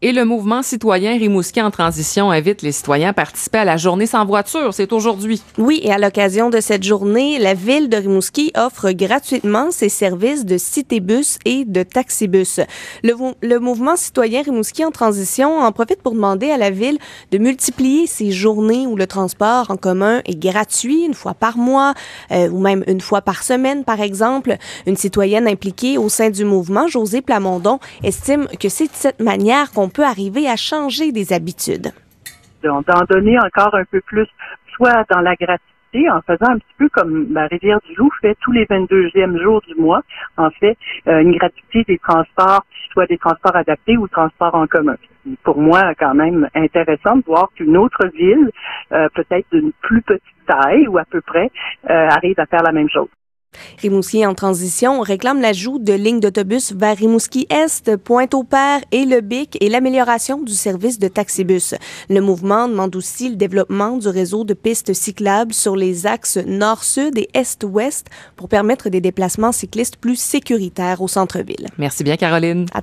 Et le mouvement citoyen Rimouski en transition invite les citoyens à participer à la journée sans voiture. C'est aujourd'hui. Oui, et à l'occasion de cette journée, la ville de Rimouski offre gratuitement ses services de citébus et de taxibus. Le mouvement citoyen Rimouski en transition en profite pour demander à la ville de multiplier ces journées où le transport en commun est gratuit, une fois par mois ou même une fois par semaine, par exemple. Une citoyenne impliquée au sein du mouvement, Josée Plamondon, estime que c'est de cette manière qu'on peut arriver à changer des habitudes. D'en donner encore un peu plus, soit dans la gratuité, en faisant un petit peu comme la Rivière-du-Loup fait tous les 22e jours du mois, en fait, une gratuité des transports, soit des transports adaptés ou transports en commun. Pour moi, quand même intéressant de voir qu'une autre ville, peut-être d'une plus petite taille ou à peu près, arrive à faire la même chose. Rimouski en transition réclame l'ajout de lignes d'autobus vers Rimouski-Est, Pointe-au-Père et le Bic et l'amélioration du service de taxibus. Le mouvement demande aussi le développement du réseau de pistes cyclables sur les axes nord-sud et est-ouest pour permettre des déplacements cyclistes plus sécuritaires au centre-ville. Merci bien, Caroline.